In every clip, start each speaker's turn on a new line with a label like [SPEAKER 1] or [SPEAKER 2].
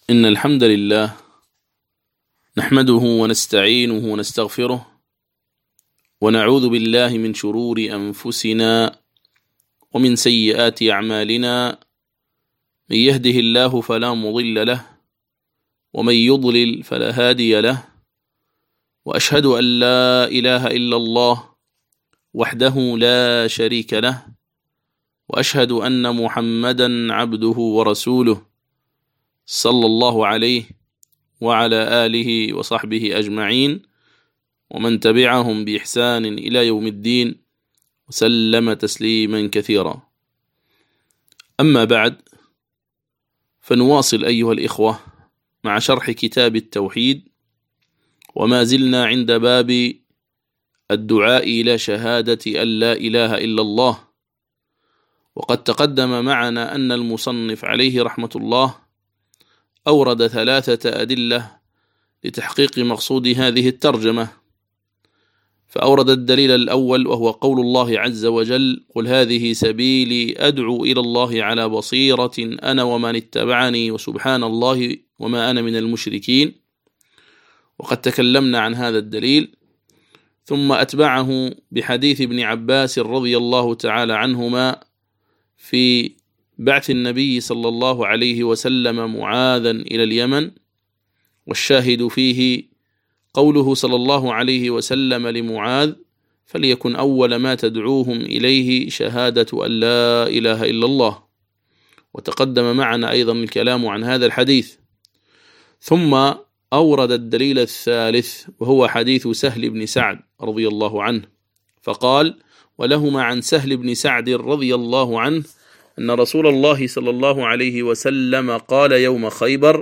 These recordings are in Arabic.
[SPEAKER 1] إن الحمد لله نحمده ونستعينه ونستغفره ونعوذ بالله من شرور أنفسنا ومن سيئات أعمالنا. من يهده الله فلا مضل له ومن يضلل فلا هادي له، وأشهد أن لا إله إلا الله وحده لا شريك له، وأشهد أن محمدا عبده ورسوله صلى الله عليه وعلى آله وصحبه أجمعين ومن تبعهم بإحسان إلى يوم الدين وسلم تسليما كثيرا. أما بعد، فنواصل أيها الإخوة مع شرح كتاب التوحيد، وما زلنا عند باب الدعاء إلى شهادة أن لا إله إلا الله. وقد تقدم معنا أن المصنف عليه رحمة الله أورد 3 أدلة لتحقيق مقصود هذه الترجمة. فأورد الدليل الأول وهو قول الله عز وجل: قل هذه سبيلي أدعو إلى الله على بصيرة أنا ومن اتبعني وسبحان الله وما أنا من المشركين. وقد تكلمنا عن هذا الدليل، ثم أتبعه بحديث ابن عباس رضي الله تعالى عنهما في بعث النبي صلى الله عليه وسلم معاذا إلى اليمن، والشاهد فيه قوله صلى الله عليه وسلم لمعاذ: فليكن أول ما تدعوهم إليه شهادة أن لا إله إلا الله. وتقدم معنا أيضا الكلام عن هذا الحديث. ثم أورد الدليل الثالث وهو حديث سهل بن سعد رضي الله عنه، فقال: ولهما عن سهل بن سعد رضي الله عنه أن رسول الله صلى الله عليه وسلم قال يوم خيبر: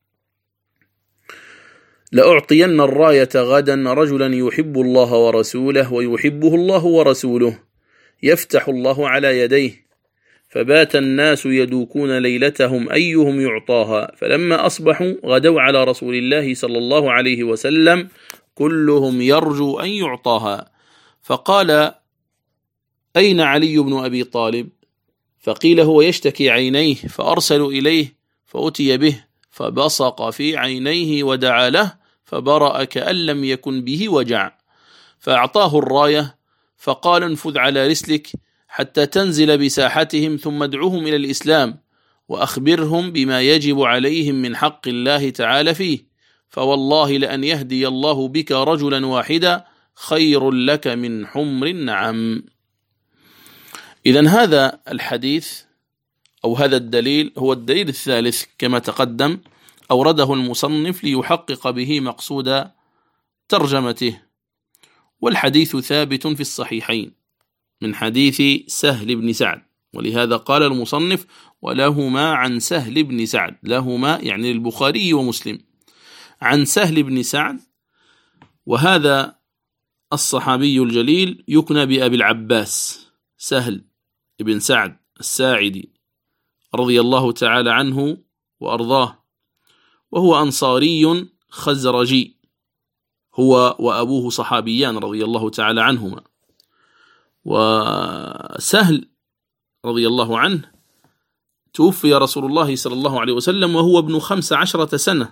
[SPEAKER 1] لأعطين الراية غدا رجلا يحب الله ورسوله ويحبه الله ورسوله، يفتح الله على يديه. فبات الناس يدوكون ليلتهم أيهم يعطاها، فلما أصبحوا غدوا على رسول الله صلى الله عليه وسلم كلهم يرجو أن يعطاها. فقال: أين علي بن أبي طالب؟ فقيل: هو يشتكي عينيه. فأرسلوا إليه فأتي به، فبصق في عينيه ودعا له، فبرأ كأن لم يكن به وجع. فأعطاه الراية فقال: انفذ على رسلك حتى تنزل بساحتهم، ثم ادعوهم إلى الإسلام وأخبرهم بما يجب عليهم من حق الله تعالى فيه، فوالله لأن يهدي الله بك رجلا واحدا خير لك من حمر النعم. إذن هذا الحديث أو هذا الدليل هو الدليل الثالث كما تقدم، أورده المصنف ليحقق به مقصود ترجمته. والحديث ثابت في الصحيحين من حديث سهل بن سعد، ولهذا قال المصنف: ولهما عن سهل بن سعد. لهما يعني البخاري ومسلم، عن سهل بن سعد، وهذا الصحابي الجليل يكنى بأبي العباس سهل بن سعد الساعدي رضي الله تعالى عنه وأرضاه، وهو أنصاري خزرجي، هو وأبوه صحابيان رضي الله تعالى عنهما. وسهل رضي الله عنه توفي رسول الله صلى الله عليه وسلم وهو ابن 15 سنة.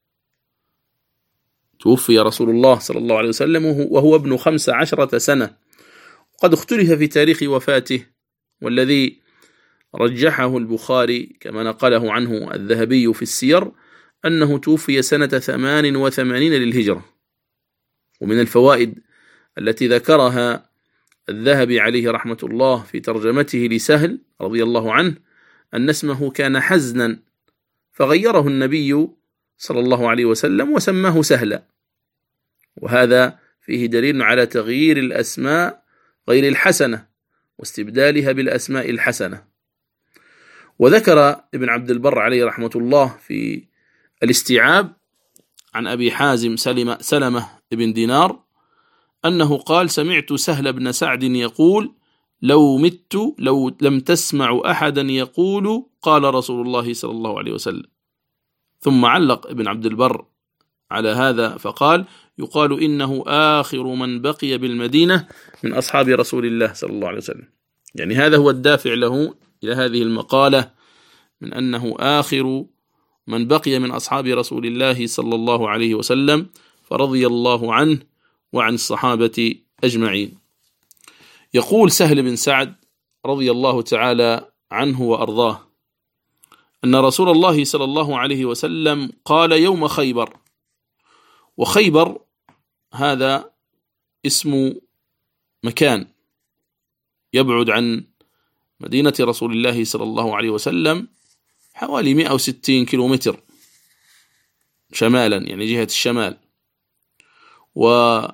[SPEAKER 1] توفي رسول الله صلى الله عليه وسلم وهو ابن 15 سنة. وقد اختلف في تاريخ وفاته، والذي رجحه البخاري كما نقله عنه الذهبي في السير أنه توفي سنة 88 للهجرة. ومن الفوائد التي ذكرها الذهبي عليه رحمة الله في ترجمته لسهل رضي الله عنه أن اسمه كان حزنا، فغيره النبي صلى الله عليه وسلم وسماه سهلا. وهذا فيه دليل على تغيير الأسماء غير الحسنة واستبدالها بالأسماء الحسنة. وذكر ابن عبد البر عليه رحمة الله في الاستيعاب عن أبي حازم سلمة بن دينار أنه قال: سمعت سهل بن سعد يقول: لو مت لو لم تسمع أحدا يقول قال رسول الله صلى الله عليه وسلم. ثم علق ابن عبد البر على هذا فقال: يقال إنه آخر من بقي بالمدينة من أصحاب رسول الله صلى الله عليه وسلم. يعني هذا هو الدافع له إلى هذه المقالة، من أنه آخر من بقي من أصحاب رسول الله صلى الله عليه وسلم، فرضي الله عنه وعن الصحابة أجمعين. يقول سهل بن سعد رضي الله تعالى عنه وأرضاه أن رسول الله صلى الله عليه وسلم قال يوم خيبر، وخيبر هذا اسم مكان يبعد عن مدينة رسول الله صلى الله عليه وسلم حوالي 160 كيلومتر شمالا، يعني جهة الشمال. وهذه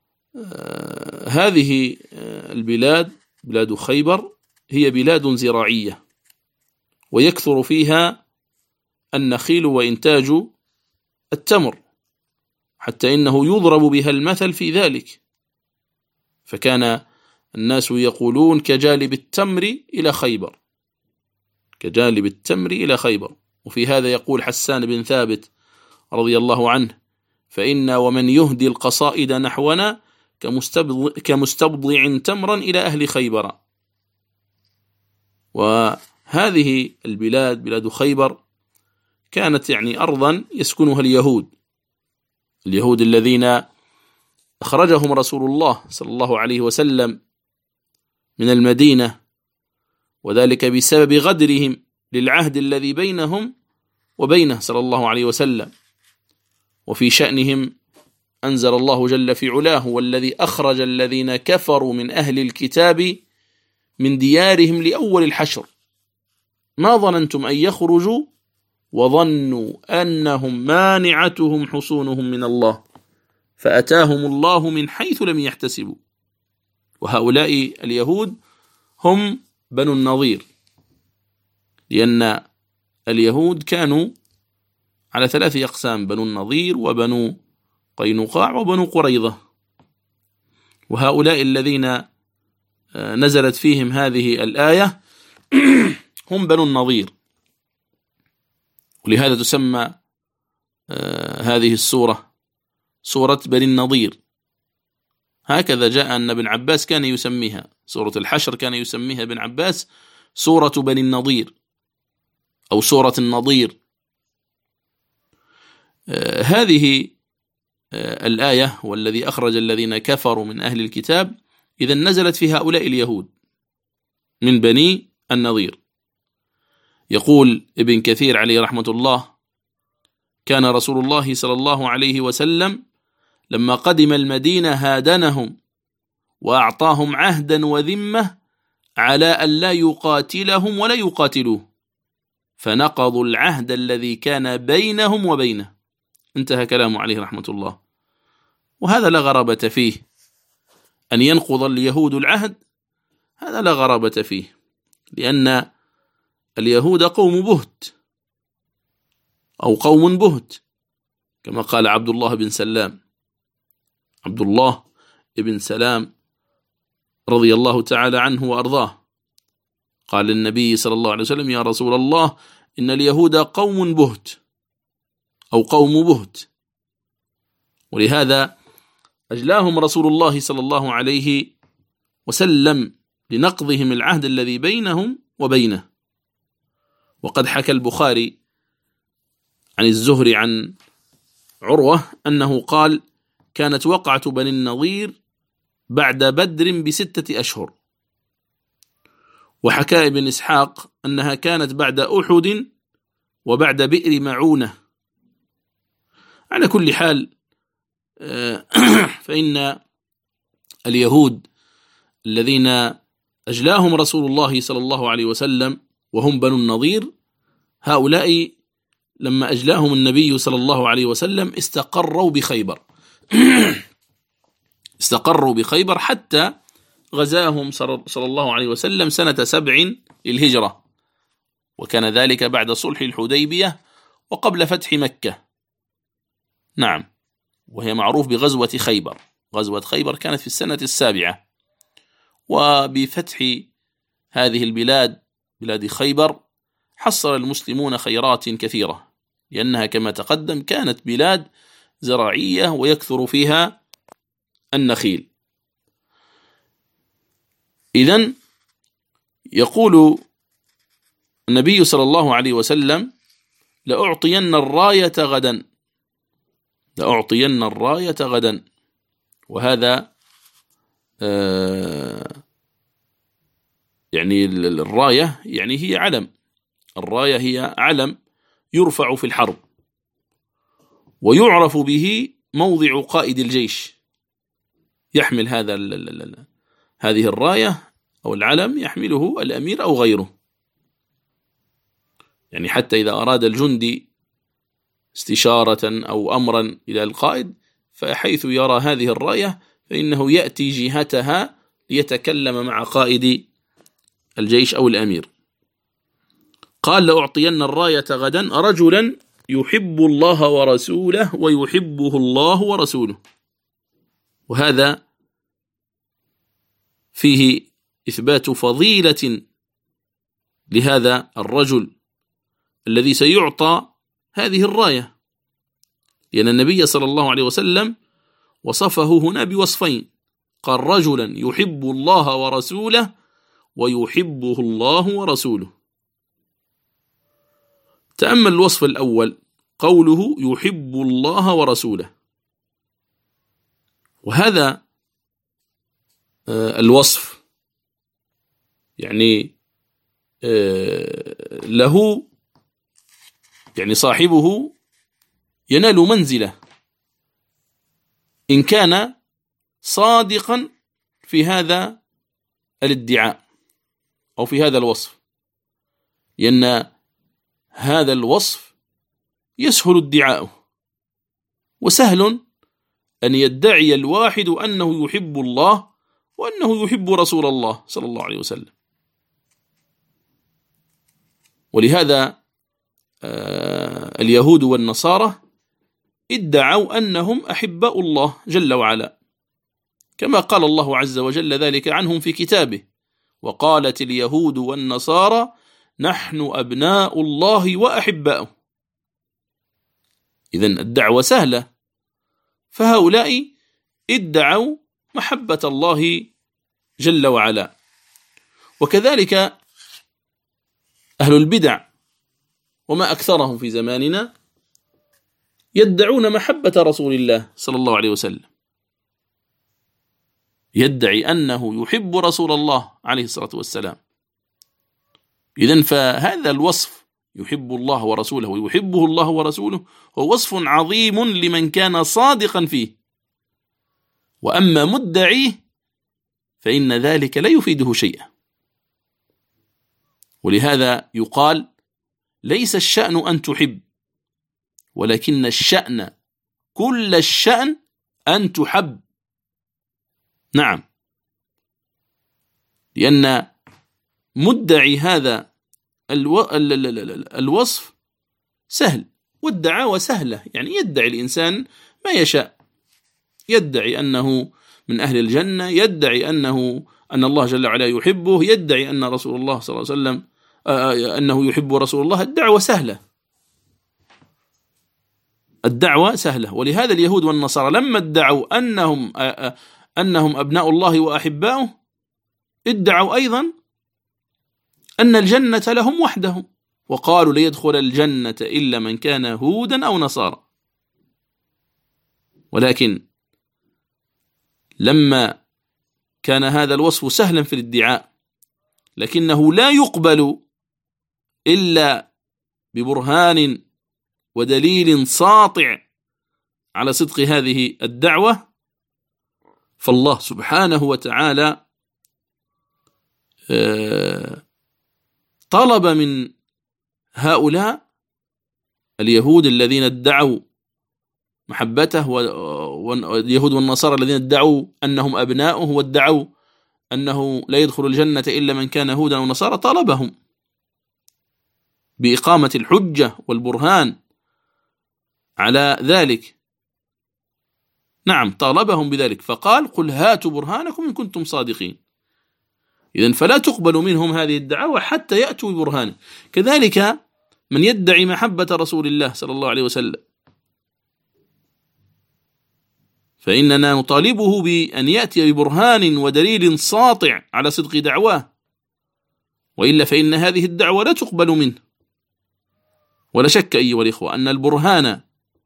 [SPEAKER 1] البلاد بلاد خيبر هي بلاد زراعية، ويكثر فيها النخيل وإنتاج التمر، حتى إنه يضرب بها المثل في ذلك، فكان الناس يقولون كجالب التمر إلى خيبر، كجالب التمر إلى خيبر. وفي هذا يقول حسان بن ثابت رضي الله عنه: فإنا ومن يهدي القصائد نحونا كمستبضع تمرا إلى أهل خيبر. وهذه البلاد بلاد خيبر كانت يعني أرضا يسكنها اليهود الذين أخرجهم رسول الله صلى الله عليه وسلم من المدينة، وذلك بسبب غدرهم للعهد الذي بينهم وبينه صلى الله عليه وسلم. وفي شأنهم أنزل الله جل في علاه: والذي أخرج الذين كفروا من أهل الكتاب من ديارهم لأول الحشر ما ظننتم أن يخرجوا وظنوا أنهم مانعتهم حصونهم من الله فأتاهم الله من حيث لم يحتسبوا. وهؤلاء اليهود هم بنو النضير، لأن اليهود كانوا على 3 أقسام: بنو النضير وبنو قينقاع وبنو قريظة. وهؤلاء الذين نزلت فيهم هذه الآية هم بنو النضير، ولهذا تسمى هذه السورة سورة بني النضير. هكذا جاء أن ابن عباس كان يسميها، سورة الحشر كان يسميها ابن عباس سورة بني النضير أو سورة النضير. هذه الآية: والذي أخرج الذين كفروا من أهل الكتاب، إذا نزلت في هؤلاء اليهود من بني النضير. يقول ابن كثير عليه رحمة الله: كان رسول الله صلى الله عليه وسلم لما قدم المدينة هادنهم وأعطاهم عهدا وذمة على أن لا يقاتلهم ولا يقاتلوه، فنقضوا العهد الذي كان بينهم وبينه. انتهى كلامه عليه رحمة الله. وهذا لا غرابة فيه، أن ينقض اليهود العهد، هذا لا غرابة فيه، لأن اليهود قوم بهت أو قوم بهت، كما قال عبد الله بن سلام، عبد الله بن سلام رضي الله تعالى عنه وأرضاه، قال النبي صلى الله عليه وسلم: يا رسول الله، إن اليهود قوم بهت أو قوم بهت. ولهذا أجلاهم رسول الله صلى الله عليه وسلم لنقضهم العهد الذي بينهم وبينه. وقد حكى البخاري عن الزهري عن عروة أنه قال: كانت وقعة بني النضير بعد بدر ب6 أشهر. وحكى ابن إسحاق أنها كانت بعد أحد وبعد بئر معونة. على كل حال، فإن اليهود الذين أجلاهم رسول الله صلى الله عليه وسلم وهم بنو النضير، هؤلاء لما أجلاهم النبي صلى الله عليه وسلم استقروا بخيبر استقروا بخيبر حتى غزاهم صلى الله عليه وسلم سنة 7 للهجرة، وكان ذلك بعد صلح الحديبية وقبل فتح مكة. نعم، وهي معروف بغزوة خيبر. غزوة خيبر كانت في السنة 7. وبفتح هذه البلاد بلاد خيبر حصل المسلمون خيرات كثيرة، لأنها كما تقدم كانت بلاد زراعية ويكثر فيها النخيل. إذن يقول النبي صلى الله عليه وسلم: لأعطين الراية غدا، لأعطين الراية غدا. وهذا يعني الراية يعني هي علم، الراية هي علم يرفع في الحرب، ويعرف به موضع قائد الجيش، يحمل هذه الراية أو العلم يحمله الأمير أو غيره. يعني حتى إذا أراد الجندي استشارة أو أمرا إلى القائد، فحيث يرى هذه الراية فإنه يأتي جهتها ليتكلم مع قائد الجيش أو الأمير. قال لأعطين الراية غدا رجلا يحب الله ورسوله ويحبه الله ورسوله. وهذا فيه إثبات فضيلة لهذا الرجل الذي سيعطى هذه الراية، لأن النبي صلى الله عليه وسلم وصفه هنا بوصفين، قال رجلا يحب الله ورسوله ويحبه الله ورسوله. تأمل الوصف الأول، قوله يحب الله ورسوله، وهذا الوصف يعني له يعني صاحبه ينال منزلة إن كان صادقا في هذا الادعاء أو في هذا الوصف، لأن هذا الوصف يسهل ادعاؤه، وسهل أن يدعي الواحد أنه يحب الله وأنه يحب رسول الله صلى الله عليه وسلم. ولهذا اليهود والنصارى ادعوا أنهم أحباء الله جل وعلا، كما قال الله عز وجل ذلك عنهم في كتابه: وقالت اليهود والنصارى نحن أبناء الله وأحباؤه. إذن الدعوة سهلة، فهؤلاء ادعوا محبة الله جل وعلا. وكذلك أهل البدع وما أكثرهم في زماننا يدعون محبة رسول الله صلى الله عليه وسلم، يدعي أنه يحب رسول الله عليه الصلاة والسلام. إذن فهذا الوصف يحب الله ورسوله ويحبه الله ورسوله هو وصف عظيم لمن كان صادقا فيه، وأما مدعيه فإن ذلك لا يفيده شيئا. ولهذا يقال ليس الشأن أن تحب، ولكن الشأن كل الشأن أن تحب. نعم، لأن مدعي هذا الوصف سهل، والدعاوى سهلة، يعني يدعي الإنسان ما يشاء، يدعي أنه من أهل الجنة، يدعي أن الله جل وعلا يحبه، يدعي أن رسول الله صلى الله عليه وسلم أنه يحب رسول الله. الدعوة سهلة، الدعوة سهلة. ولهذا اليهود والنصارى لما ادعوا أنهم أبناء الله وأحباؤه، ادعوا أيضا أن الجنة لهم وحدهم، وقالوا ليدخل الجنة إلا من كان هودا أو نصارى. ولكن لما كان هذا الوصف سهلا في الادعاء، لكنه لا يقبل إلا ببرهان ودليل ساطع على صدق هذه الدعوة، فالله سبحانه وتعالى طلب من هؤلاء اليهود الذين ادعوا محبته، واليهود والنصارى الذين ادعوا أنهم أبناؤه وادعوا أنه لا يدخل الجنة إلا من كان هودا أو نصارى، طلبهم بإقامة الحجة والبرهان على ذلك. نعم، طالبهم بذلك، فقال قل هاتوا برهانكم إن كنتم صادقين. إذن فلا تقبل منهم هذه الدعوة حتى يأتوا ببرهان. كذلك من يدعي محبة رسول الله صلى الله عليه وسلم، فإننا نطالبه بأن يأتي ببرهان ودليل ساطع على صدق دعواه، وإلا فإن هذه الدعوة لا تقبل منه. ولا شك أيها الإخوة أن البرهان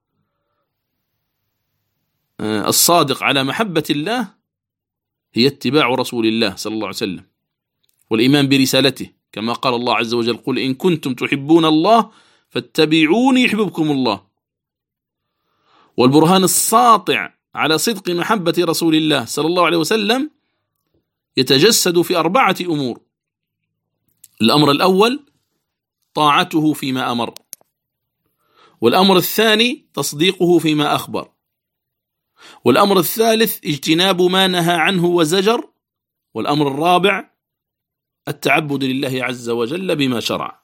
[SPEAKER 1] الصادق على محبة الله هي اتباع رسول الله صلى الله عليه وسلم والإيمان برسالته، كما قال الله عز وجل: قل إن كنتم تحبون الله فاتبعوني يحببكم الله. والبرهان الساطع على صدق محبة رسول الله صلى الله عليه وسلم يتجسد في 4 أمور. الأمر الأول طاعته فيما أمر، والأمر الثاني تصديقه فيما أخبر، والأمر الثالث اجتناب ما نهى عنه وزجر، والأمر الرابع التعبد لله عز وجل بما شرع.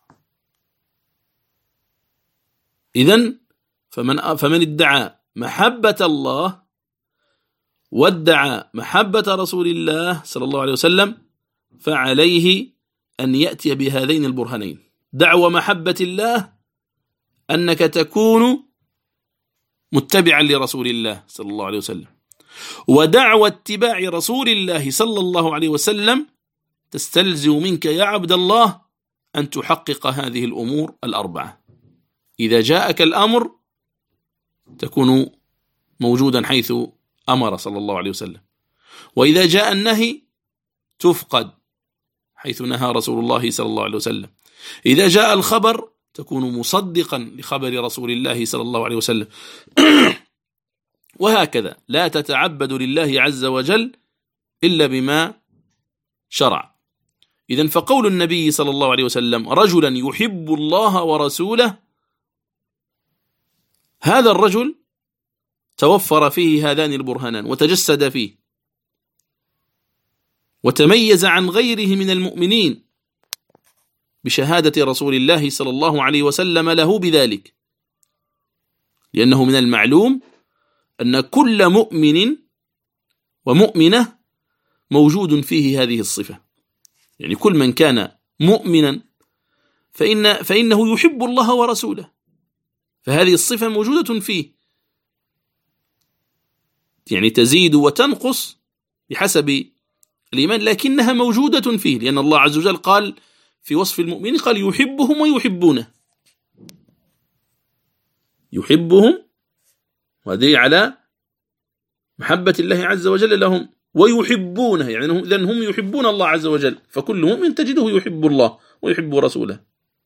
[SPEAKER 1] إذن فمن ادعى محبة الله وادعى محبة رسول الله صلى الله عليه وسلم فعليه أن يأتي بهذين البرهانين: دعوى محبة الله أنك تكون متبعا لرسول الله صلى الله عليه وسلم، ودعوى اتباع رسول الله صلى الله عليه وسلم تستلزم منك يا عبد الله أن تحقق هذه الأمور 4. إذا جاءك الأمر تكون موجودا حيث أمر صلى الله عليه وسلم، وإذا جاء النهي تفقد حيث نهى رسول الله صلى الله عليه وسلم. إذا جاء الخبر تكون مصدقا لخبر رسول الله صلى الله عليه وسلم. وهكذا لا تتعبد لله عز وجل إلا بما شرع. إذن فقول النبي صلى الله عليه وسلم: رجلا يحب الله ورسوله، هذا الرجل توفر فيه هذان البرهانان وتجسد فيه وتميز عن غيره من المؤمنين بشهادة رسول الله صلى الله عليه وسلم له بذلك، لأنه من المعلوم أن كل مؤمن ومؤمنة موجود فيه هذه الصفة. يعني كل من كان مؤمنا فإنه يحب الله ورسوله، فهذه الصفة موجودة فيه، يعني تزيد وتنقص بحسب الإيمان، لكنها موجودة فيه، لأن الله عز وجل قال في وصف المؤمنين قال: يحبهم ويحبونه. يحبهم، وهذه على محبة الله عز وجل لهم، ويحبونه، يعني إذن هم يحبون الله عز وجل، فكل مؤمن تجده يحب الله ويحب رسوله.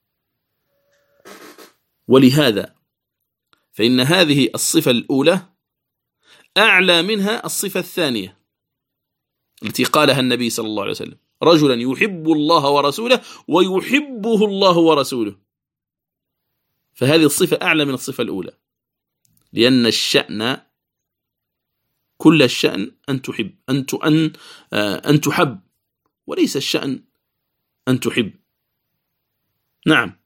[SPEAKER 1] ولهذا فإن هذه الصفة الأولى أعلى منها الصفة الثانية التي قالها النبي صلى الله عليه وسلم: رجلا يحب الله ورسوله ويحبه الله ورسوله. فهذه الصفة أعلى من الصفة الأولى، لأن الشأن كل الشأن أن تحب، أن تحب، وليس الشأن أن تحب. نعم.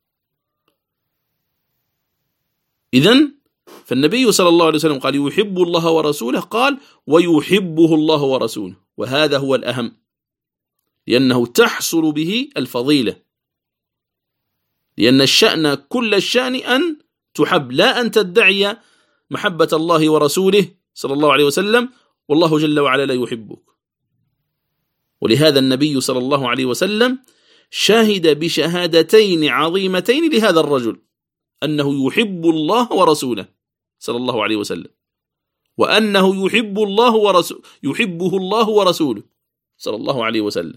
[SPEAKER 1] إذن فالنبي صلى الله عليه وسلم قال: يحب الله ورسوله، قال: ويحبه الله ورسوله، وهذا هو الأهم، لأنه تحصل به الفضيلة، لأن الشأن كل الشأن أن تحب، لا أن تدعي محبة الله ورسوله صلى الله عليه وسلم والله جل وعلا لا يحبك. ولهذا النبي صلى الله عليه وسلم شهد بشهادتين عظيمتين لهذا الرجل، أنه يحب الله ورسوله صلى الله عليه وسلم، وأنه يحبه الله ورسوله صلى الله عليه وسلم.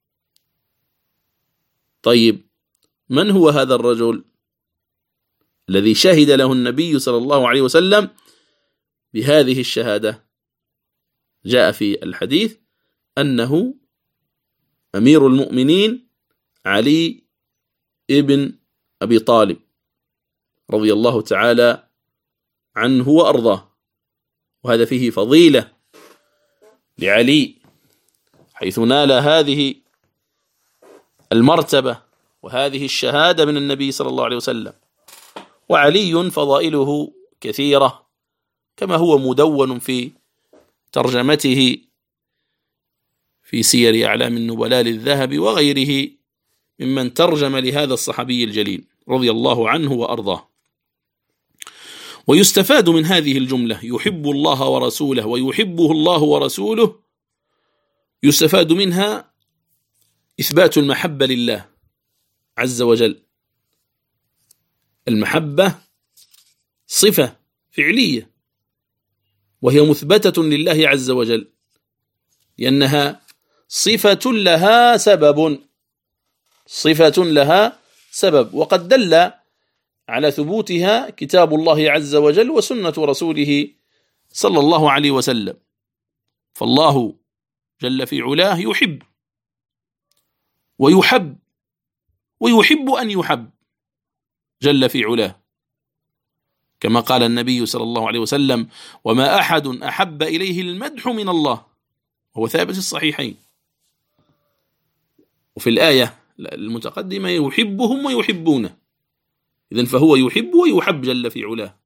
[SPEAKER 1] طيب، من هو هذا الرجل الذي شهد له النبي صلى الله عليه وسلم بهذه الشهادة؟ جاء في الحديث أنه أمير المؤمنين علي ابن أبي طالب رضي الله تعالى عنه وأرضاه، وهذا فيه فضيلة لعلي حيث نال هذه المرتبة وهذه الشهادة من النبي صلى الله عليه وسلم. وعلي فضائله كثيرة كما هو مدون في ترجمته في سير أعلام النبلاء للذهبي وغيره ممن ترجم لهذا الصحابي الجليل رضي الله عنه وأرضاه. ويستفاد من هذه الجملة: يحب الله ورسوله ويحبه الله ورسوله، يستفاد منها إثبات المحبة لله عز وجل، المحبة صفة فعلية، وهي مثبتة لله عز وجل، لأنها صفة لها سبب، وقد دل على ثبوتها كتاب الله عز وجل وسنة رسوله صلى الله عليه وسلم. فالله جل في علاه يحب ويحب أن يحب جل في علاه، كما قال النبي صلى الله عليه وسلم: وما أحد أحب إليه المدح من الله، وهو ثابت في الصحيحين. وفي الآية المتقدمة: يحبهم ويحبونه، إذن فهو يحب ويحب جل في علاه.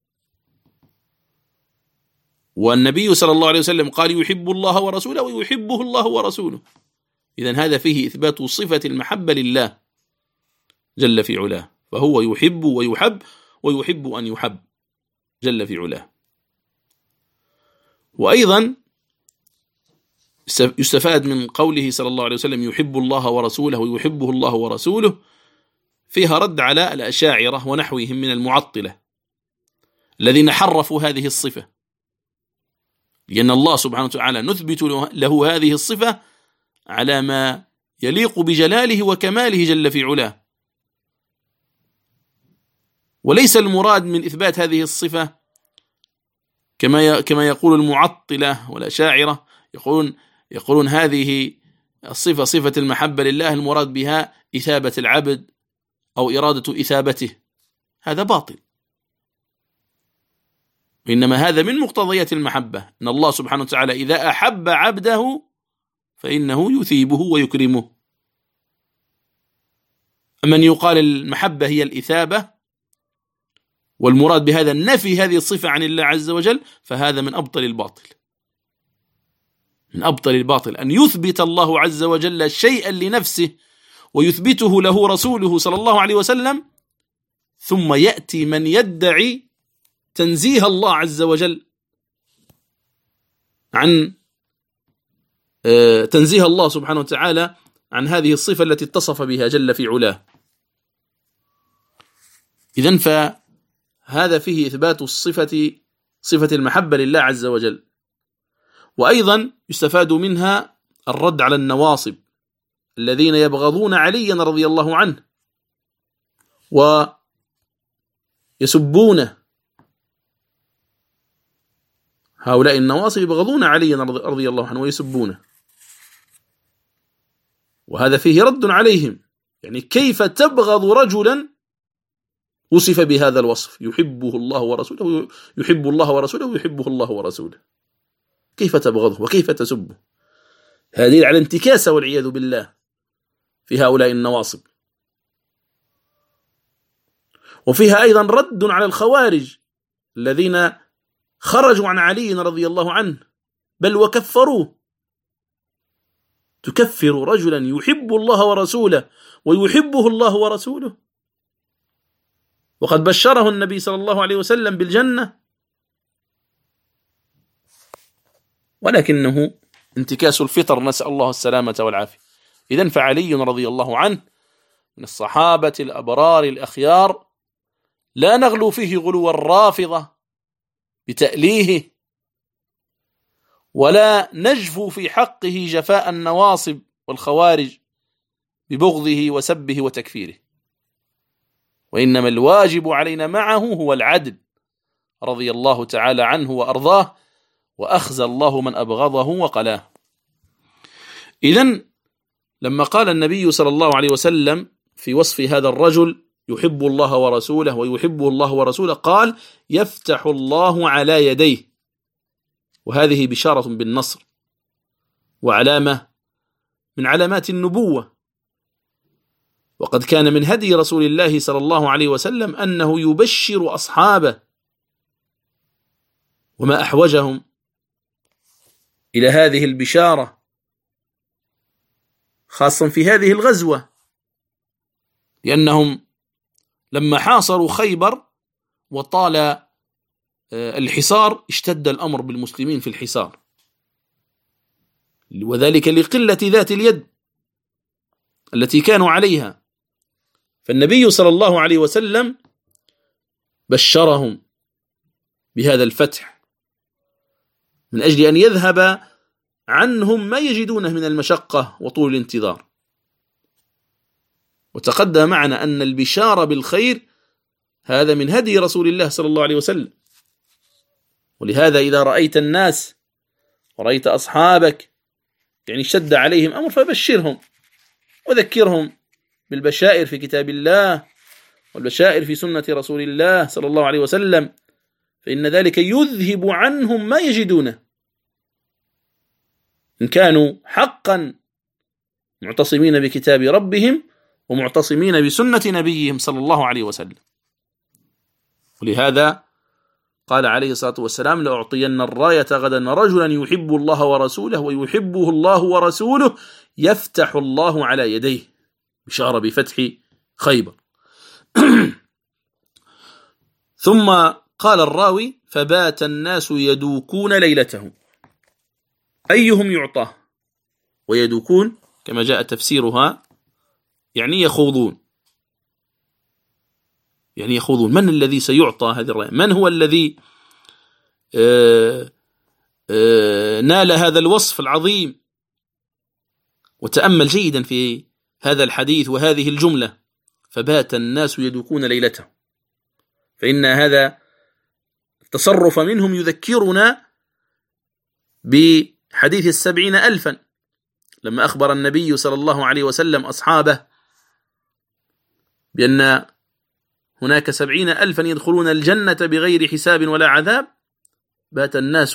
[SPEAKER 1] والنبي صلى الله عليه وسلم قال: يحب الله ورسوله ويحبه الله ورسوله، إذن هذا فيه إثبات صفة المحبة لله جل في علاه، فهو يحب ويحب أن يحب جل في علاه. وأيضا يستفاد من قوله صلى الله عليه وسلم: يحب الله ورسوله ويحبه الله ورسوله، فيها رد على الأشاعرة ونحوهم من المعطلة الذين حرفوا هذه الصفة، لأن الله سبحانه وتعالى نثبت له هذه الصفة على ما يليق بجلاله وكماله جل في علاه، وليس المراد من إثبات هذه الصفة كما يقول المعطلة والأشاعرة، يقولون هذه الصفة صفة المحبة لله، المراد بها إثابة العبد أو إرادة إثابته. هذا باطل، إنما هذا من مقتضيات المحبة، إن الله سبحانه وتعالى إذا أحب عبده فإنه يثيبه ويكرمه. أمن يقال المحبة هي الإثابة والمراد بهذا النفي هذه الصفة عن الله عز وجل، فهذا من أبطل الباطل، أن يثبت الله عز وجل شيئا لنفسه ويثبته له رسوله صلى الله عليه وسلم، ثم يأتي من يدعي تنزيه الله عز وجل عن تنزيه الله سبحانه وتعالى عن هذه الصفة التي اتصف بها جل في علاه. إذن فهذا فيه إثبات صفة المحبة لله عز وجل. وأيضا يستفاد منها الرد على النواصب الذين يبغضون عليا رضي الله عنه ويسبونه. هؤلاء النواصب يبغضون عليا رضي الله عنه ويسبونه، وهذا فيه رد عليهم، يعني كيف تبغض رجلا وصف بهذا الوصف، يحبه الله ورسوله يحب الله ورسوله ويحبه الله ورسوله، كيف تبغضه وكيف تسبه؟ هذه على انتكاسة والعياذ بالله في هؤلاء النواصب. وفيها أيضا رد على الخوارج الذين خرجوا عن علي رضي الله عنه بل وكفروه. تكفر رجلا يحب الله ورسوله ويحبه الله ورسوله، وقد بشره النبي صلى الله عليه وسلم بالجنة، ولكنه انتكاس الفطر، نسأل الله السلامة والعافية. إذن فعلي رضي الله عنه من الصحابة الأبرار الأخيار، لا نغلو فيه غلو الرافضة بتأليه، ولا نجفو في حقه جفاء النواصب والخوارج ببغضه وسبه وتكفيره، وإنما الواجب علينا معه هو العدل، رضي الله تعالى عنه وأرضاه، وأخزى الله من أبغضه وقلاه. إذن لما قال النبي صلى الله عليه وسلم في وصف هذا الرجل يحب الله ورسوله ويحبه الله ورسوله، قال: يفتح الله على يديه، وهذه بشارة بالنصر وعلامة من علامات النبوة. وقد كان من هدي رسول الله صلى الله عليه وسلم أنه يبشر أصحابه، وما أحوجهم إلى هذه البشارة خاصة في هذه الغزوة، لأنهم لما حاصروا خيبر وطال الحصار اشتد الأمر بالمسلمين في الحصار، وذلك لقلة ذات اليد التي كانوا عليها. فالنبي صلى الله عليه وسلم بشرهم بهذا الفتح من أجل أن يذهب عنهم ما يجدونه من المشقة وطول الانتظار. وتقدم معنا أن البشارة بالخير هذا من هدي رسول الله صلى الله عليه وسلم. ولهذا إذا رأيت الناس ورأيت أصحابك يعني شد عليهم أمر فبشرهم وذكرهم بالبشائر في كتاب الله والبشائر في سنة رسول الله صلى الله عليه وسلم، فإن ذلك يذهب عنهم ما يجدونه إن كانوا حقا معتصمين بكتاب ربهم ومعتصمين بسنة نبيهم صلى الله عليه وسلم. ولهذا قال عليه الصلاة والسلام: لأعطين الراية غدا رجلا يحب الله ورسوله ويحبه الله ورسوله يفتح الله على يديه، بشارة بفتح خيبر. ثم قال الراوي: فبات الناس يدوكون ليلتهم، أيهم يعطاه، ويدوكون كما جاء تفسيرها يعني يخوضون، يعني يخوضون من الذي سيعطى هذه الراية، من هو الذي نال هذا الوصف العظيم. وتأمل جيدا في هذا الحديث وهذه الجملة: فبات الناس يدوكون ليلتهم، فإن هذا التصرف منهم يذكرنا بحديث 70,000 لما أخبر النبي صلى الله عليه وسلم أصحابه بأن هناك 70,000 يدخلون الجنة بغير حساب ولا عذاب. بات الناس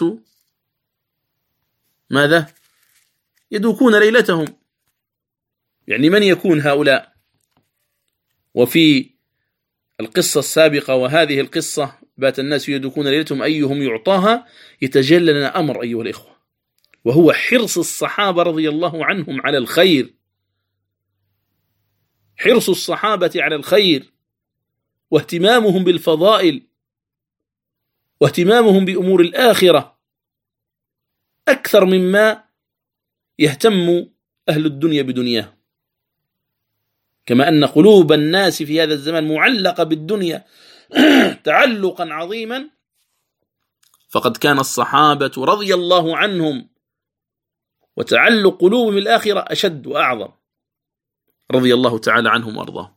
[SPEAKER 1] ماذا؟ يدوكون ليلتهم، يعني من يكون هؤلاء؟ وفي القصة السابقة وهذه القصة بات الناس يدوكون ليلتهم أيهم يعطاها، يتجلى لنا أمر أيها الإخوة، وهو حرص الصحابة رضي الله عنهم على الخير، حرص الصحابة على الخير واهتمامهم بالفضائل واهتمامهم بأمور الآخرة أكثر مما يهتم أهل الدنيا بدنياه. كما أن قلوب الناس في هذا الزمان معلقة بالدنيا تعلقا عظيما، فقد كان الصحابة رضي الله عنهم وتعلق قلوبهم بالآخرة أشد وأعظم رضي الله تعالى عنهم وأرضاهم.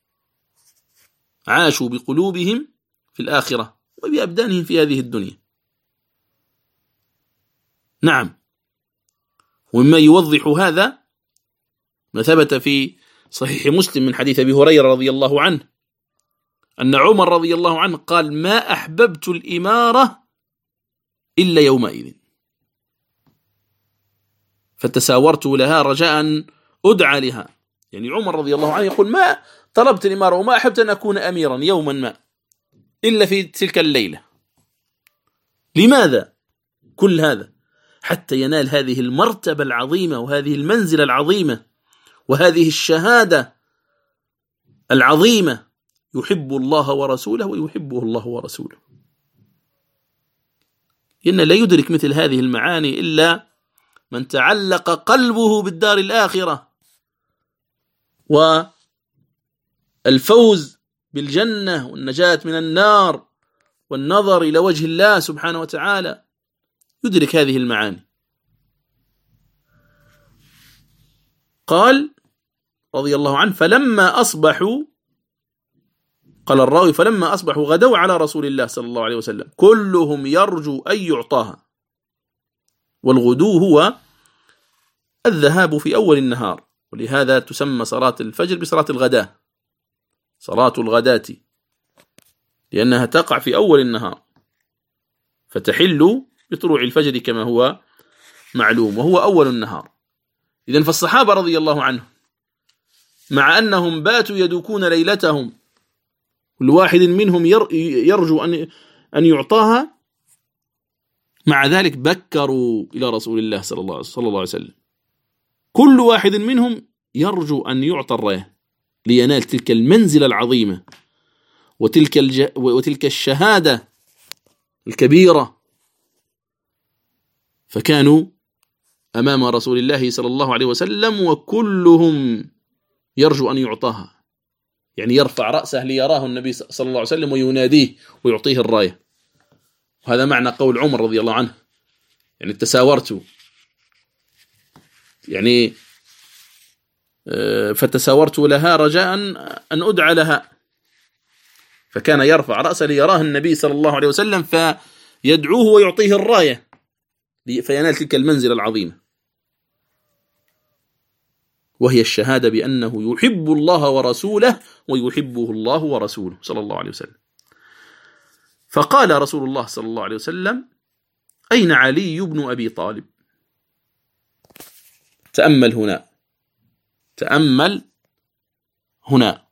[SPEAKER 1] عاشوا بقلوبهم في الآخرة وبأبدانهم في هذه الدنيا. نعم، ومما يوضح هذا ما ثبت في صحيح مسلم من حديث أبي هريرة رضي الله عنه أن عمر رضي الله عنه قال: ما أحببت الإمارة إلا يومئذ فتساورت لها رجاء أن أدعى لها. يعني عمر رضي الله عنه يقول: ما طلبت الإمارة وما أحببت أن أكون أميرا يوما ما إلا في تلك الليلة. لماذا كل هذا؟ حتى ينال هذه المرتبة العظيمة وهذه المنزلة العظيمة وهذه الشهادة العظيمة: يحب الله ورسوله ويحبه الله ورسوله. إن لا يدرك مثل هذه المعاني إلا من تعلق قلبه بالدار الآخرة والفوز بالجنة والنجاة من النار والنظر إلى وجه الله سبحانه وتعالى، يدرك هذه المعاني. قال رضي الله عنه: فلما أصبحوا، قال الراوي: فلما أصبحوا غدوا على رسول الله صلى الله عليه وسلم كلهم يرجو أن يعطاها. والغدو هو الذهاب في أول النهار، ولهذا تسمى صلاة الفجر بصلاة الغداة، صلاة الغداة، لأنها تقع في أول النهار فتحل بطلوع الفجر كما هو معلوم، وهو أول النهار. إذن فالصحابة رضي الله عنهم مع أنهم باتوا يدوكون ليلتهم، كل واحد منهم يرجو أن يعطاها، مع ذلك بكروا إلى رسول الله صلى الله عليه وسلم. كل واحد منهم يرجو أن يعطى الراية لينال تلك المنزلة العظيمة وتلك الشهادة الكبيرة. فكانوا أمام رسول الله صلى الله عليه وسلم وكلهم يرجو أن يعطاها، يعني يرفع رأسه ليراه النبي صلى الله عليه وسلم ويناديه ويعطيه الراية. وهذا معنى قول عمر رضي الله عنه، يعني تساورت، يعني فتساورت لها رجاء أن أدعى لها، فكان يرفع رأسه ليراه النبي صلى الله عليه وسلم فيدعوه ويعطيه الراية فينال تلك المنزلة العظيمة، وهي الشهادة بأنه يحب الله ورسوله ويحبه الله ورسوله صلى الله عليه وسلم. فقال رسول الله صلى الله عليه وسلم: أين علي بن أبي طالب؟ تأمل هنا،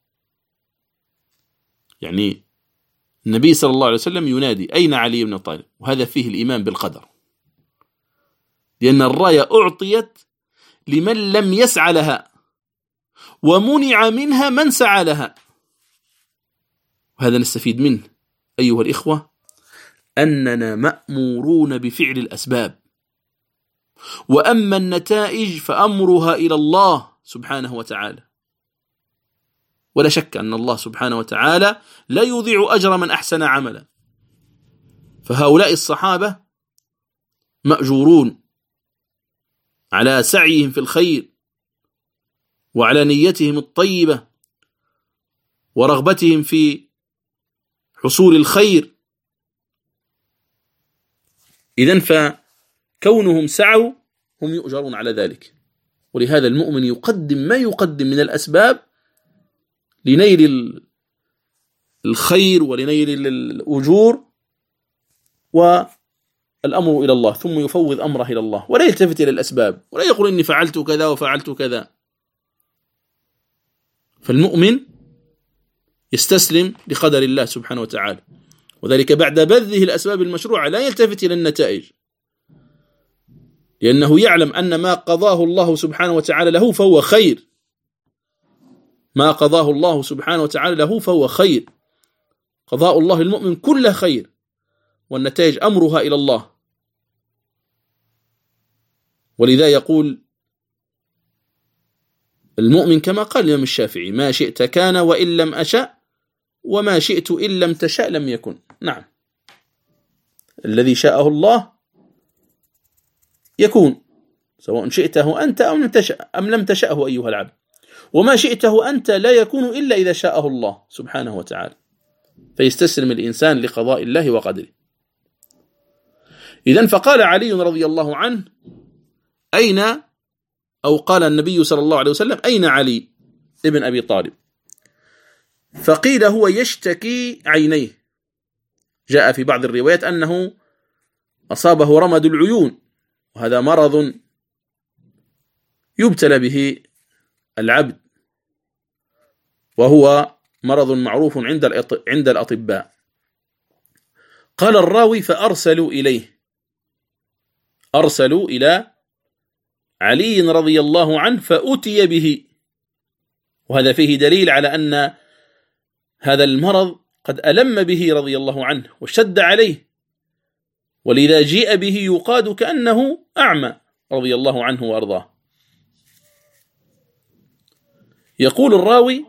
[SPEAKER 1] يعني النبي صلى الله عليه وسلم ينادي: أين علي بن طالب؟ وهذا فيه الإيمان بالقدر، لأن الراية أعطيت لمن لم يسعى لها ومنع منها من سعى لها. وهذا نستفيد منه أيها الإخوة، أننا مأمورون بفعل الأسباب، وأما النتائج فأمرها إلى الله سبحانه وتعالى. ولا شك أن الله سبحانه وتعالى لا يضيع أجر من أحسن عملا، فهؤلاء الصحابة مأجورون على سعيهم في الخير وعلى نيتهم الطيبة ورغبتهم في حصول الخير. إذن فكونهم سعوا هم يؤجرون على ذلك. ولهذا المؤمن يقدم ما يقدم من الأسباب لنيل الخير ولنيل الأجور، والأمر إلى الله، ثم يفوض أمره إلى الله ولا يلتفت إلى الأسباب ولا يقول إني فعلت كذا وفعلت كذا. فالمؤمن يستسلم لقدر الله سبحانه وتعالى، وذلك بعد بذله الأسباب المشروعة، لا يلتفت إلى النتائج، لأنه يعلم أن ما قضاه الله سبحانه وتعالى له فهو خير، ما قضاه الله سبحانه وتعالى له فهو خير. قضاء الله المؤمن كله خير، والنتائج أمرها إلى الله. ولذا يقول المؤمن كما قال الإمام الشافعي: ما شئت كان وإن لم أشأ، وما شئت إن لم تشأ لم يكن. نعم، الذي شاءه الله يكون، سواء شئته أنت أم لم تشأه أيها العبد، وما شئته أنت لا يكون إلا إذا شاءه الله سبحانه وتعالى. فيستسلم الإنسان لقضاء الله وقدره. إذن فقال علي رضي الله عنه: أين، أو قال النبي صلى الله عليه وسلم: أين علي ابن أبي طالب؟ فقيل: هو يشتكي عينيه. جاء في بعض الروايات أنه أصابه رمد العيون، وهذا مرض يبتلى به العبد، وهو مرض معروف عند الأطباء. قال الراوي: فأرسلوا إليه، أرسلوا إلى علي رضي الله عنه فأتي به. وهذا فيه دليل على أن هذا المرض قد ألم به رضي الله عنه وشد عليه، ولذا جيء به يقاد كأنه أعمى رضي الله عنه وأرضاه. يقول الراوي: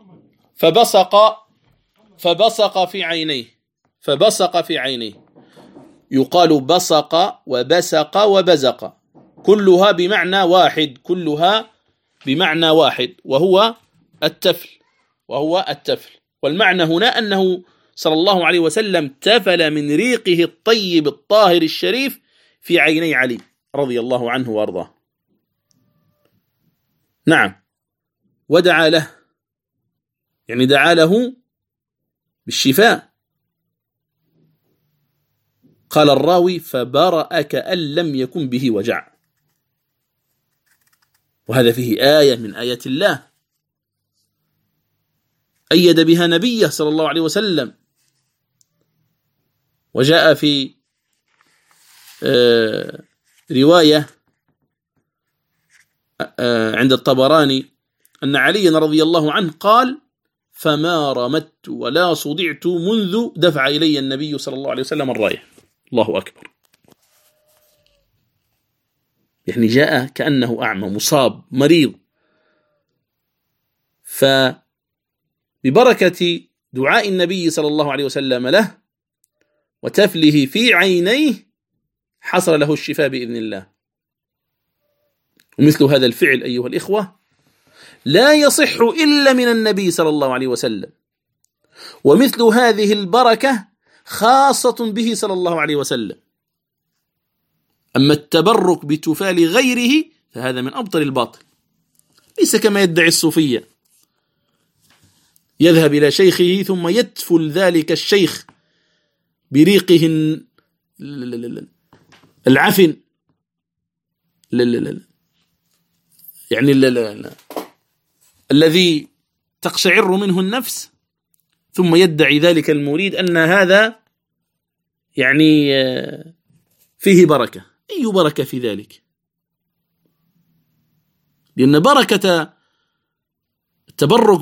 [SPEAKER 1] فبصق في عينيه، فبصق في عينيه. يقال بصق وبسق وبزق، كلها بمعنى واحد، كلها بمعنى واحد، وهو التفل. والمعنى هنا أنه صلى الله عليه وسلم تفل من ريقه الطيب الطاهر الشريف في عيني علي رضي الله عنه وارضاه. نعم، ودعا له، يعني دعا له بالشفاء. قال الراوي: فبرأ كأن لم يكن به وجع. وهذا فيه آية من آيات الله أيد بها نبيه صلى الله عليه وسلم. وجاء في رواية عند الطبراني أن علي رضي الله عنه قال: فما رمت ولا صدعت منذ دفع إلي النبي صلى الله عليه وسلم الراية. الله أكبر. يعني جاء كأنه أعمى، مصاب، مريض، فقال ببركة دعاء النبي صلى الله عليه وسلم له وتفله في عينيه حصل له الشفاء بإذن الله. ومثل هذا الفعل أيها الإخوة لا يصح إلا من النبي صلى الله عليه وسلم، ومثل هذه البركة خاصة به صلى الله عليه وسلم. أما التبرك بتفال غيره فهذا من أبطل الباطل، ليس كما يدعي الصوفية، يذهب إلى شيخه ثم يتفل ذلك الشيخ بريقه العفن يعني الذي تقشعر منه النفس، ثم يدعي ذلك المريد أن هذا يعني فيه بركة. أي بركة في ذلك؟ لأن بركة التبرك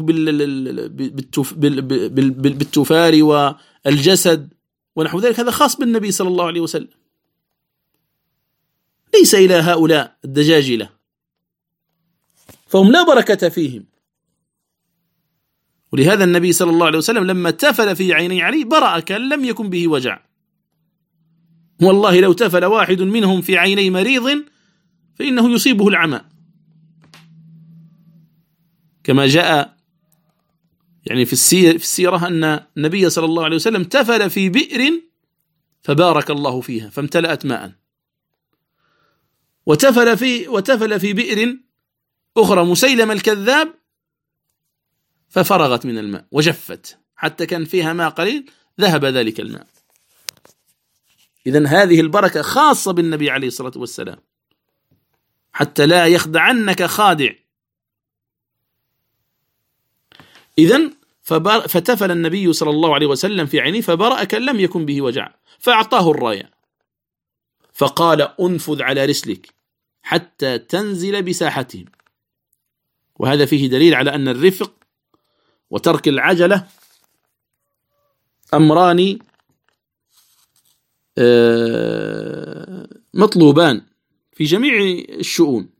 [SPEAKER 1] بالتفال والجسد ونحو ذلك هذا خاص بالنبي صلى الله عليه وسلم، ليس إلى هؤلاء الدجاجلة، فهم لا بركة فيهم. ولهذا النبي صلى الله عليه وسلم لما تفل في عيني علي برأ كأن لم يكن به وجع. والله لو تفل واحد منهم في عيني مريض فإنه يصيبه العمى، كما جاء يعني في السيرة أن النبي صلى الله عليه وسلم تفل في بئر فبارك الله فيها فامتلأت ماء، وتفل في بئر أخرى مسيلم الكذاب ففرغت من الماء وجفت حتى كان فيها ماء قليل ذهب ذلك الماء. إذن هذه البركة خاصة بالنبي عليه الصلاة والسلام، حتى لا يخدعنك خادع. إذن فتفل النبي صلى الله عليه وسلم في عينيه فبرأ كأن لم يكن به وجع، فأعطاه الراية فقال أنفذ على رسلك حتى تنزل بساحتهم. وهذا فيه دليل على أن الرفق وترك العجلة أمران مطلوبان في جميع الشؤون،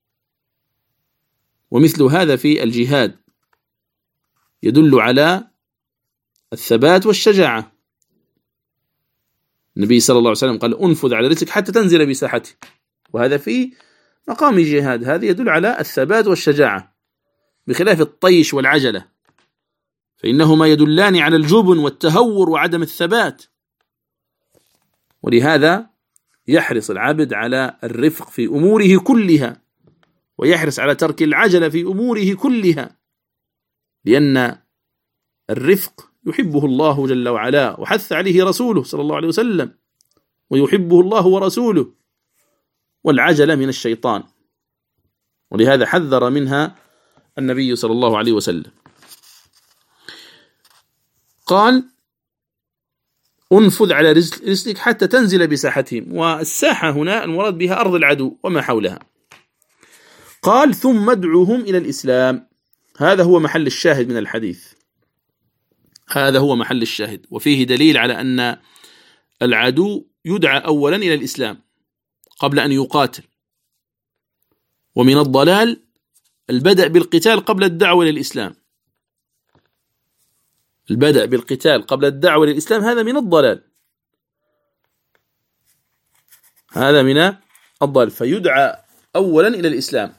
[SPEAKER 1] ومثل هذا في الجهاد يدل على الثبات والشجاعة. النبي صلى الله عليه وسلم قال أنفذ على رسلك حتى تنزل بساحته، وهذا في مقام الجهاد، هذا يدل على الثبات والشجاعة بخلاف الطيش والعجلة، فإنهما يدلان على الجبن والتهور وعدم الثبات. ولهذا يحرص العبد على الرفق في أموره كلها، ويحرص على ترك العجلة في أموره كلها، لأن الرفق يحبه الله جل وعلا وحث عليه رسوله صلى الله عليه وسلم، ويحبه الله ورسوله، والعجلة من الشيطان، ولهذا حذر منها النبي صلى الله عليه وسلم. قال أنفذ على رسلك حتى تنزل بساحتهم، والساحة هنا المراد بها أرض العدو وما حولها. قال ثم ادعوهم إلى الإسلام. هذا هو محل الشاهد من الحديث، هذا هو محل الشاهد، وفيه دليل على أن العدو يدعى أولا إلى الإسلام قبل أن يقاتل، ومن الضلال البدء بالقتال قبل الدعوة للإسلام. البدء بالقتال قبل الدعوة للإسلام هذا من الضلال، هذا من الضلال، فيدعى أولا إلى الإسلام،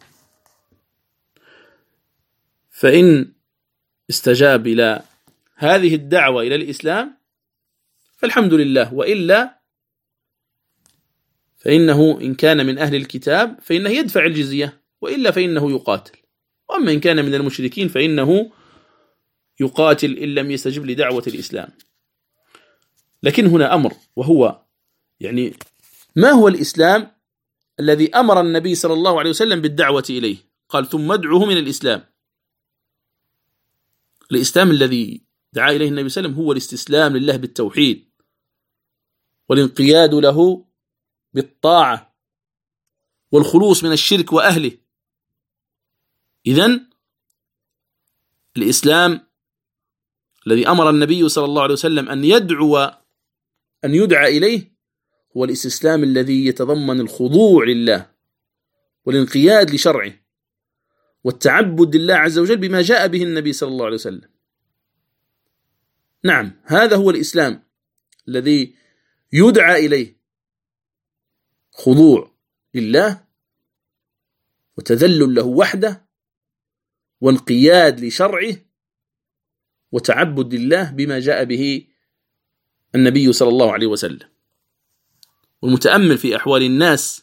[SPEAKER 1] فإن استجاب إلى هذه الدعوة إلى الإسلام فالحمد لله، وإلا فإنه إن كان من أهل الكتاب فإنه يدفع الجزية، وإلا فإنه يقاتل. وأما إن كان من المشركين فإنه يقاتل إن لم يستجب لدعوة الإسلام. لكن هنا أمر، وهو يعني ما هو الإسلام الذي أمر النبي صلى الله عليه وسلم بالدعوة إليه؟ قال ثم ادعوهم إلى الإسلام. الإسلام الذي دعا إليه النبي صلى الله عليه وسلم هو الاستسلام لله بالتوحيد، والانقياد له بالطاعة، والخلوص من الشرك وأهله. إذن الإسلام الذي أمر النبي صلى الله عليه وسلم أن يدعى إليه هو الاستسلام الذي يتضمن الخضوع لله والانقياد لشرعه والتعبد لله عز وجل بما جاء به النبي صلى الله عليه وسلم. نعم، هذا هو الإسلام الذي يدعى إليه، خضوع لله وتذلل له وحده وانقياد لشرعه وتعبد لله بما جاء به النبي صلى الله عليه وسلم. والمتأمل في أحوال الناس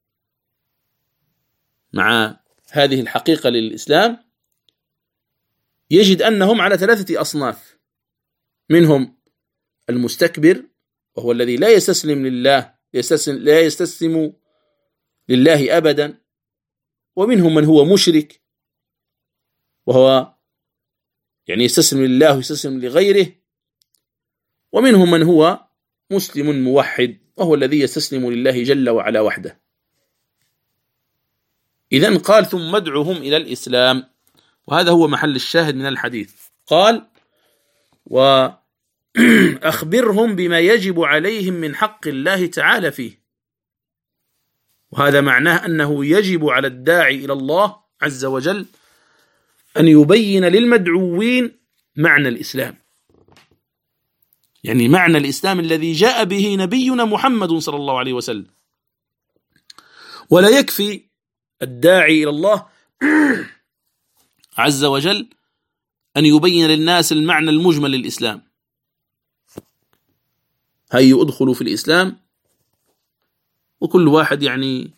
[SPEAKER 1] مع هذه الحقيقة للإسلام يجد أنهم على 3 أصناف: منهم المستكبر وهو الذي لا يستسلم لله، لا يستسلم لله أبدا، ومنهم من هو مشرك وهو يعني يستسلم لله ويستسلم لغيره، ومنهم من هو مسلم موحد وهو الذي يستسلم لله جل وعلا وحده. إذن قال: ثم ادعهم إلى الإسلام، وهذا هو محل الشاهد من الحديث. قال: وأخبرهم بما يجب عليهم من حق الله تعالى فيه. وهذا معناه أنه يجب على الداعي إلى الله عز وجل أن يبين للمدعوين معنى الإسلام، يعني معنى الإسلام الذي جاء به نبينا محمد صلى الله عليه وسلم. ولا يكفي الداعي إلى الله عز وجل أن يبين للناس المعنى المجمل للإسلام: هيا ادخلوا في الإسلام، وكل واحد يعني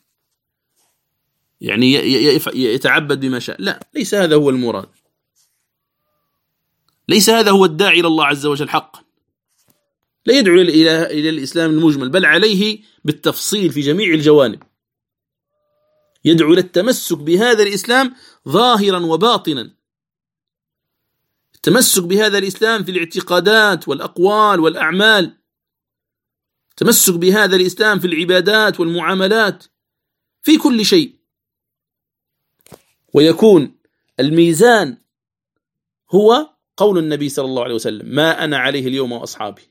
[SPEAKER 1] يتعبد بما شاء. لا، ليس هذا هو المراد، ليس هذا هو الداعي إلى الله عز وجل حقا. لا يدعو إلى الإسلام المجمل، بل عليه بالتفصيل في جميع الجوانب. يدعو إلى التمسك بهذا الإسلام ظاهرا وباطنا، التمسك بهذا الإسلام في الاعتقادات والأقوال والأعمال، التمسك بهذا الإسلام في العبادات والمعاملات، في كل شيء. ويكون الميزان هو قول النبي صلى الله عليه وسلم: ما أنا عليه اليوم وأصحابي.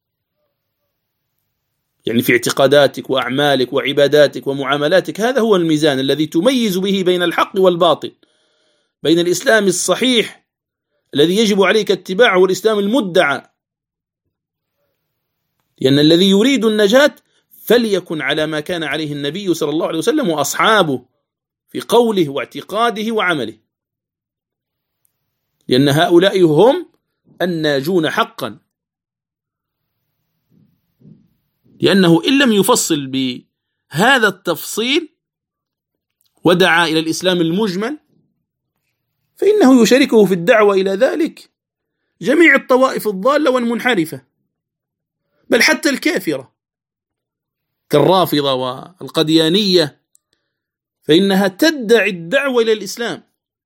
[SPEAKER 1] يعني في اعتقاداتك وأعمالك وعباداتك ومعاملاتك، هذا هو الميزان الذي تميز به بين الحق والباطل، بين الإسلام الصحيح الذي يجب عليك اتباعه والإسلام المدعى. لأن الذي يريد النجاة فليكن على ما كان عليه النبي صلى الله عليه وسلم وأصحابه في قوله واعتقاده وعمله، لأن هؤلاء هم الناجون حقا. لأنه إن لم يفصل بهذا التفصيل ودعا إلى الإسلام المجمل فإنه يشاركه في الدعوة إلى ذلك جميع الطوائف الضالة والمنحرفة، بل حتى الكافرة كالرافضة والقديانية، فإنها تدعي الدعوة إلى الإسلام،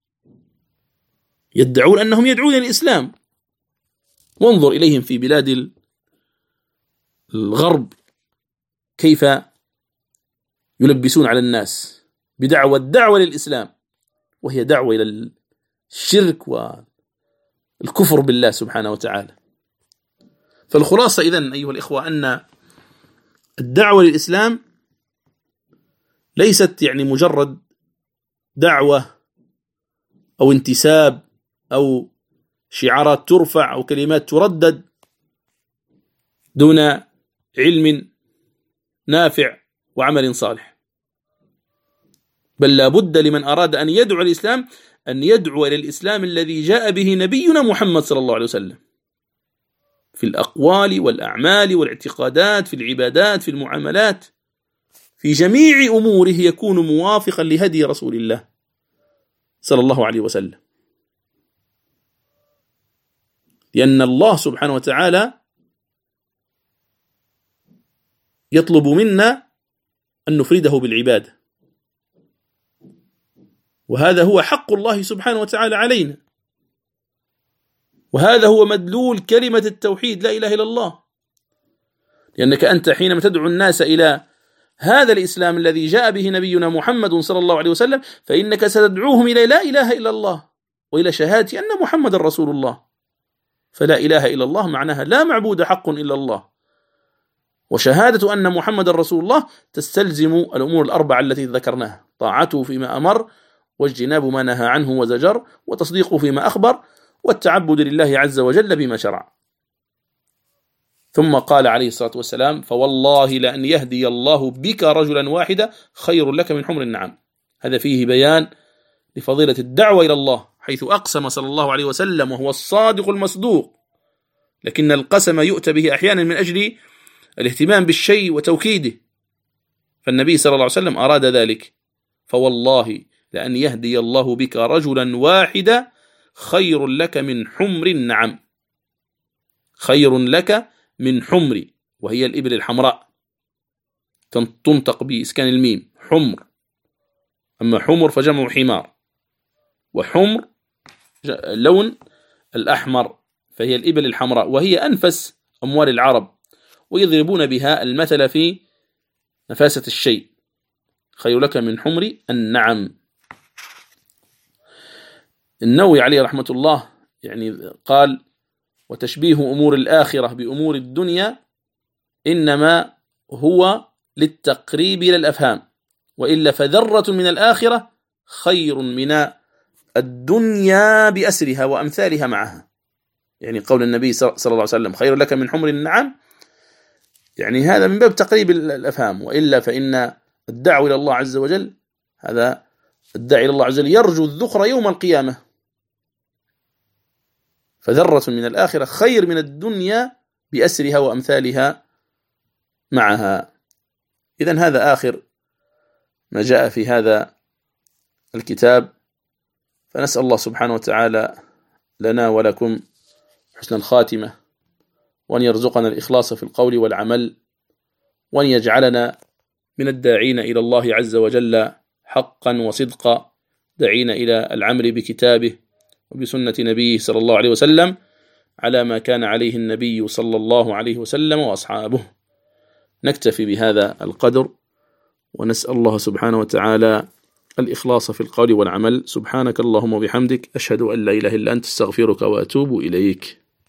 [SPEAKER 1] يدعون أنهم يدعون إلى الإسلام. وانظر إليهم في بلاد الغرب كيف يلبسون على الناس الدعوة للإسلام، وهي دعوة إلى الشرك والكفر بالله سبحانه وتعالى. فالخلاصة إذن أيها الإخوة أن الدعوة للإسلام ليست يعني مجرد دعوة أو انتساب أو شعارات ترفع أو كلمات تردد دون علم نافع وعمل صالح، بل لا بد لمن أراد أن يدعو الإسلام أن يدعو إلى الإسلام الذي جاء به نبينا محمد صلى الله عليه وسلم في الأقوال والأعمال والاعتقادات، في العبادات، في المعاملات، في جميع أموره يكون موافقا لهدي رسول الله صلى الله عليه وسلم. لأن الله سبحانه وتعالى يطلب منا أن نفرده بالعبادة، وهذا هو حق الله سبحانه وتعالى علينا، وهذا هو مدلول كلمة التوحيد لا إله إلا الله. لأنك أنت حينما تدعو الناس إلى هذا الإسلام الذي جاء به نبينا محمد صلى الله عليه وسلم فإنك ستدعوهم إلى لا إله إلا الله وإلى شهادة أن محمد رسول الله. فلا إله إلا الله معناها لا معبود حق إلا الله، وشهادة أن محمد رسول الله تستلزم الأمور الأربعة التي ذكرناها: طاعته فيما أمر، واجتناب ما نهى عنه وزجر، وتصديقه فيما أخبر، والتعبد لله عز وجل بما شرع. ثم قال عليه الصلاة والسلام: فوالله لأن يهدي الله بك رجلا واحدا خير لك من حمر النعم. هذا فيه بيان لفضيلة الدعوة إلى الله، حيث أقسم صلى الله عليه وسلم وهو الصادق المصدوق، لكن القسم يؤتى به أحيانا من أجل الاهتمام بالشيء وتوكيده، فالنبي صلى الله عليه وسلم أراد ذلك: فوالله لأن يهدي الله بك رجلا واحدا خير لك من حمر النعم. خير لك من حمر، وهي الإبل الحمراء، تنطق بإسكان الميم حمر، أما حمر فجمع حمار، وحمر لون الأحمر، فهي الإبل الحمراء، وهي أنفس أموال العرب، ويضربون بها المثل في نفاسة الشيء: خير لك من حمر النعم. النووي عليه رحمة الله يعني قال: وتشبيه أمور الآخرة بأمور الدنيا إنما هو للتقريب إلى الأفهام، وإلا فذرة من الآخرة خير من الدنيا بأسرها وأمثالها معها. يعني قول النبي صلى الله عليه وسلم: خير لك من حمر النعم، يعني هذا من باب تقريب الأفهام، وإلا فإن الدعوة إلى الله عز وجل، هذا الداعي إلى الله عز وجل يرجو الذخر يوم القيامة، فذرة من الآخرة خير من الدنيا بأسرها وأمثالها معها. إذن هذا آخر ما جاء في هذا الكتاب، فنسأل الله سبحانه وتعالى لنا ولكم حسن الخاتمة، وأن يرزقنا الإخلاص في القول والعمل، وأن يجعلنا من الداعين إلى الله عز وجل حقا وصدقا، داعين إلى العمل بكتابه وبسنة نبيه صلى الله عليه وسلم على ما كان عليه النبي صلى الله عليه وسلم وأصحابه. نكتفي بهذا القدر، ونسأل الله سبحانه وتعالى الإخلاص في القول والعمل. سبحانك اللهم وبحمدك، أشهد أن لا إله إلا أنت، استغفرك وأتوب إليك.